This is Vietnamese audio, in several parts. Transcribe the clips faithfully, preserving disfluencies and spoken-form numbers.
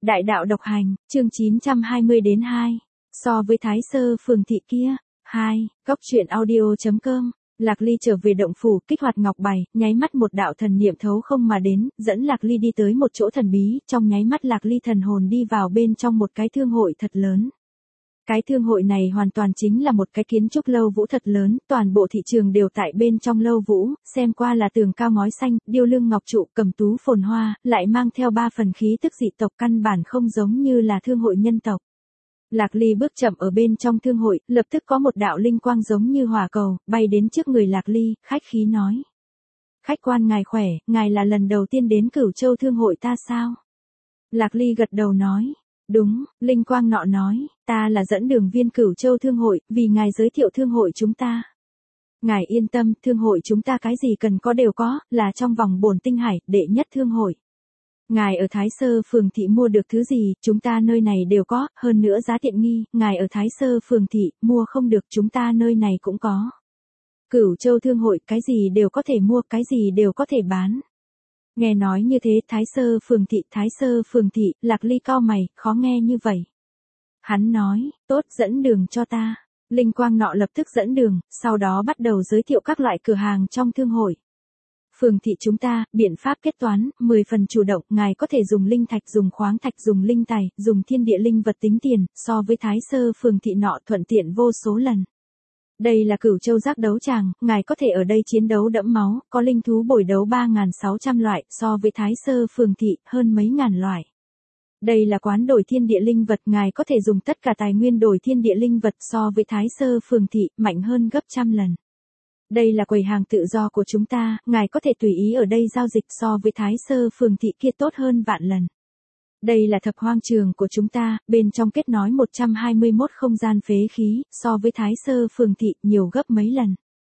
Đại đạo độc hành, chương chín trăm hai mươi đến hai. So với Thái Sơ phường thị kia. hai. Góc truyện audio.com. Lạc Ly trở về động phủ, kích hoạt ngọc bài, nháy mắt một đạo thần niệm thấu không mà đến, dẫn Lạc Ly đi tới một chỗ thần bí, trong nháy mắt Lạc Ly thần hồn đi vào bên trong một cái thương hội thật lớn. Cái thương hội này hoàn toàn chính là một cái kiến trúc lâu vũ thật lớn, toàn bộ thị trường đều tại bên trong lâu vũ, xem qua là tường cao ngói xanh, điêu lưng ngọc trụ, cẩm tú phồn hoa, lại mang theo ba phần khí tức dị tộc căn bản không giống như là thương hội nhân tộc. Lạc Ly bước chậm ở bên trong thương hội, lập tức có một đạo linh quang giống như hỏa cầu, bay đến trước người Lạc Ly, khách khí nói. Khách quan ngài khỏe, ngài là lần đầu tiên đến Cửu Châu thương hội ta sao? Lạc Ly gật đầu nói. Đúng, linh quang nọ nói, ta là dẫn đường viên Cửu Châu thương hội, vì ngài giới thiệu thương hội chúng ta. Ngài yên tâm, thương hội chúng ta cái gì cần có đều có, là trong vòng bổn tinh hải, đệ nhất thương hội. Ngài ở Thái Sơ phường thị mua được thứ gì, chúng ta nơi này đều có, hơn nữa giá tiện nghi, ngài ở Thái Sơ phường thị, mua không được chúng ta nơi này cũng có. Cửu Châu thương hội, cái gì đều có thể mua, cái gì đều có thể bán. Nghe nói như thế, Thái Sơ phường thị, Thái Sơ phường thị, Lạc Ly cau mày, khó nghe như vậy. Hắn nói, tốt, dẫn đường cho ta. Linh quang nọ lập tức dẫn đường, sau đó bắt đầu giới thiệu các loại cửa hàng trong thương hội. Phường thị chúng ta, biện pháp kết toán, mười phần chủ động, ngài có thể dùng linh thạch, dùng khoáng thạch, dùng linh tài, dùng thiên địa linh vật tính tiền, so với Thái Sơ phường thị nọ thuận tiện vô số lần. Đây là Cửu Châu giác đấu tràng, ngài có thể ở đây chiến đấu đẫm máu, có linh thú bồi đấu ba nghìn sáu trăm loại, so với Thái Sơ phường thị, hơn mấy ngàn loại. Đây là quán đổi thiên địa linh vật, ngài có thể dùng tất cả tài nguyên đổi thiên địa linh vật, so với Thái Sơ phường thị, mạnh hơn gấp trăm lần. Đây là quầy hàng tự do của chúng ta, ngài có thể tùy ý ở đây giao dịch, so với Thái Sơ phường thị kia tốt hơn vạn lần. Đây là thập hoang trường của chúng ta, bên trong kết nối một trăm hai mươi mốt không gian phế khí, so với Thái Sơ phường thị, nhiều gấp mấy lần.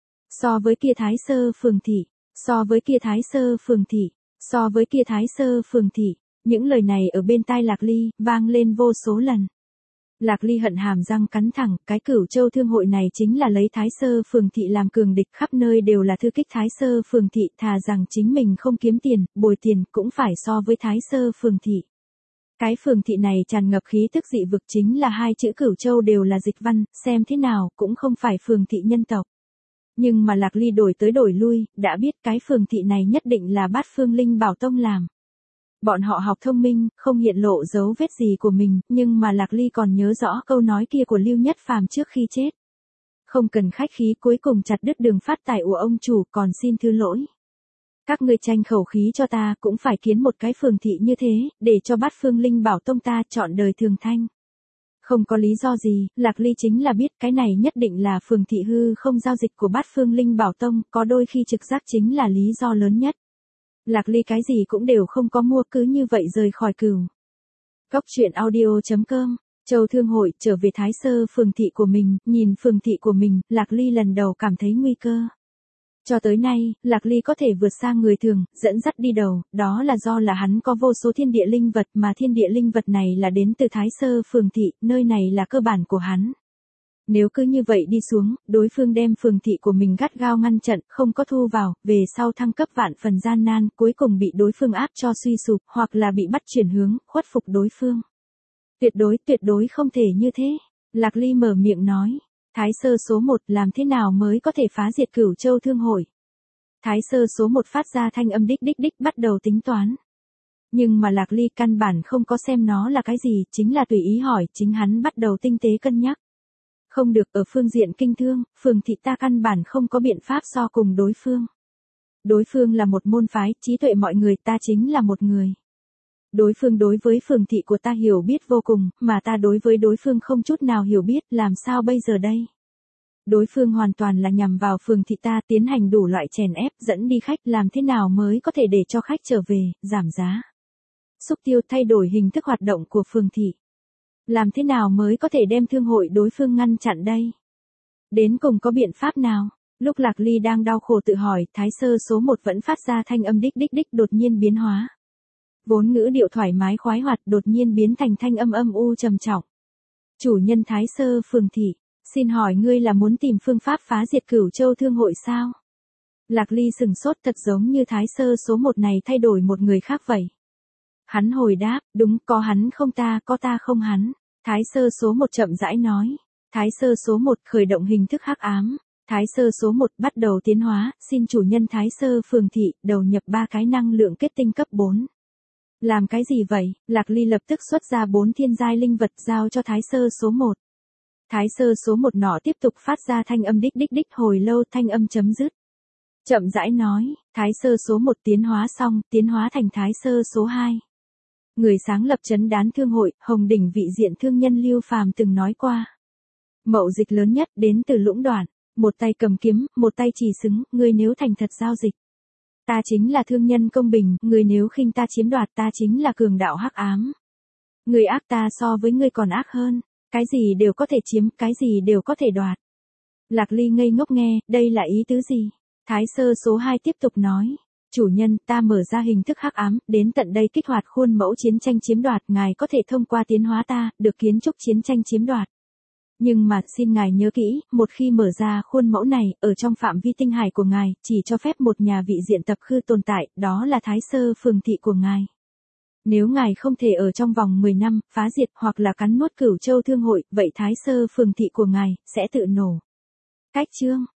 So với kia Thái Sơ phường thị, so với kia Thái Sơ phường thị, so với kia Thái Sơ phường thị, những lời này ở bên tai Lạc Ly, vang lên vô số lần. Lạc Ly hận hàm răng cắn thẳng, cái Cửu Châu thương hội này chính là lấy Thái Sơ phường thị làm cường địch, khắp nơi đều là thư kích Thái Sơ phường thị, thà rằng chính mình không kiếm tiền, bồi tiền, cũng phải so với Thái Sơ phường thị. Cái phường thị này tràn ngập khí tức dị vực, chính là hai chữ Cửu Châu đều là dịch văn, xem thế nào, cũng không phải phường thị nhân tộc. Nhưng mà Lạc Ly đổi tới đổi lui, đã biết cái phường thị này nhất định là Bát Phương Linh Bảo Tông làm. Bọn họ học thông minh, không hiện lộ dấu vết gì của mình, nhưng mà Lạc Ly còn nhớ rõ câu nói kia của Lưu Nhất Phàm trước khi chết. Không cần khách khí, cuối cùng chặt đứt đường phát tài của ông chủ, còn xin thứ lỗi. Các ngươi tranh khẩu khí cho ta, cũng phải kiến một cái phường thị như thế, để cho Bát Phương Linh Bảo Tông ta chọn đời thường thanh. Không có lý do gì, Lạc Ly chính là biết cái này nhất định là phường thị hư không giao dịch của Bát Phương Linh Bảo Tông, có đôi khi trực giác chính là lý do lớn nhất. Lạc Ly cái gì cũng đều không có mua, cứ như vậy rời khỏi Cửu. Góc truyện audio.com. Châu thương hội, trở về Thái Sơ phường thị của mình, nhìn phường thị của mình, Lạc Ly lần đầu cảm thấy nguy cơ. Cho tới nay, Lạc Ly có thể vượt sang người thường, dẫn dắt đi đầu, đó là do là hắn có vô số thiên địa linh vật, mà thiên địa linh vật này là đến từ Thái Sơ phường thị, nơi này là cơ bản của hắn. Nếu cứ như vậy đi xuống, đối phương đem phường thị của mình gắt gao ngăn chặn, không có thu vào, về sau thăng cấp vạn phần gian nan, cuối cùng bị đối phương áp cho suy sụp, hoặc là bị bắt chuyển hướng, khuất phục đối phương. Tuyệt đối, tuyệt đối không thể như thế. Lạc Ly mở miệng nói. Thái Sơ số một, làm thế nào mới có thể phá diệt Cửu Châu thương hội? Thái Sơ số một phát ra thanh âm đích đích đích, bắt đầu tính toán. Nhưng mà Lạc Ly căn bản không có xem nó là cái gì, chính là tùy ý hỏi, chính hắn bắt đầu tinh tế cân nhắc. Không được, ở phương diện kinh thương, phường thị ta căn bản không có biện pháp so cùng đối phương. Đối phương là một môn phái, trí tuệ mọi người, ta chính là một người. Đối phương đối với phường thị của ta hiểu biết vô cùng, mà ta đối với đối phương không chút nào hiểu biết, làm sao bây giờ đây? Đối phương hoàn toàn là nhằm vào phường thị ta, tiến hành đủ loại chèn ép, dẫn đi khách, làm thế nào mới có thể để cho khách trở về, giảm giá. Xúc tiêu, thay đổi hình thức hoạt động của phường thị. Làm thế nào mới có thể đem thương hội đối phương ngăn chặn đây? Đến cùng có biện pháp nào? Lúc Lạc Ly đang đau khổ tự hỏi, Thái Sơ số một vẫn phát ra thanh âm đích đích đích, đột nhiên biến hóa. Vốn ngữ điệu thoải mái khoái hoạt, đột nhiên biến thành thanh âm âm u trầm trọng. Chủ nhân Thái Sơ phường thị, xin hỏi ngươi là muốn tìm phương pháp phá diệt Cửu Châu thương hội sao? Lạc Ly sừng sốt, thật giống như Thái Sơ số một này thay đổi một người khác vậy. Hắn hồi đáp, đúng, có hắn không ta, có ta không hắn. Thái sơ số một chậm rãi nói. Thái sơ số một khởi động hình thức hắc ám. Thái sơ số một bắt đầu tiến hóa, xin chủ nhân Thái sơ phường thị, đầu nhập ba cái năng lượng kết tinh cấp bốn. Làm cái gì vậy? Lạc Ly lập tức xuất ra bốn thiên giai linh vật giao cho Thái sơ số một. Thái sơ số một nọ tiếp tục phát ra thanh âm đích đích đích hồi lâu, thanh âm chấm dứt. Chậm rãi nói, Thái sơ số một tiến hóa xong, tiến hóa thành Thái sơ số hai. Người sáng lập trấn đán thương hội, Hồng Đỉnh vị diện thương nhân Lưu Phàm từng nói qua. Mậu dịch lớn nhất đến từ Lũng Đoạn, một tay cầm kiếm, một tay chỉ xứng, người nếu thành thật giao dịch. Ta chính là thương nhân công bình, người nếu khinh ta chiếm đoạt ta chính là cường đạo hắc ám. Người ác ta so với người còn ác hơn, cái gì đều có thể chiếm, cái gì đều có thể đoạt. Lạc Ly ngây ngốc nghe, đây là ý tứ gì? Thái sơ số hai tiếp tục nói. Chủ nhân, ta mở ra hình thức hắc ám, đến tận đây kích hoạt khuôn mẫu chiến tranh chiếm đoạt, ngài có thể thông qua tiến hóa ta, được kiến trúc chiến tranh chiếm đoạt. Nhưng mà, xin ngài nhớ kỹ, một khi mở ra khuôn mẫu này, ở trong phạm vi tinh hải của ngài, chỉ cho phép một nhà vị diện tập khư tồn tại, đó là Thái sơ phường thị của ngài. Nếu ngài không thể ở trong vòng mười năm, phá diệt hoặc là cắn nuốt Cửu Châu Thương hội, vậy Thái sơ phường thị của ngài, sẽ tự nổ. Cách chương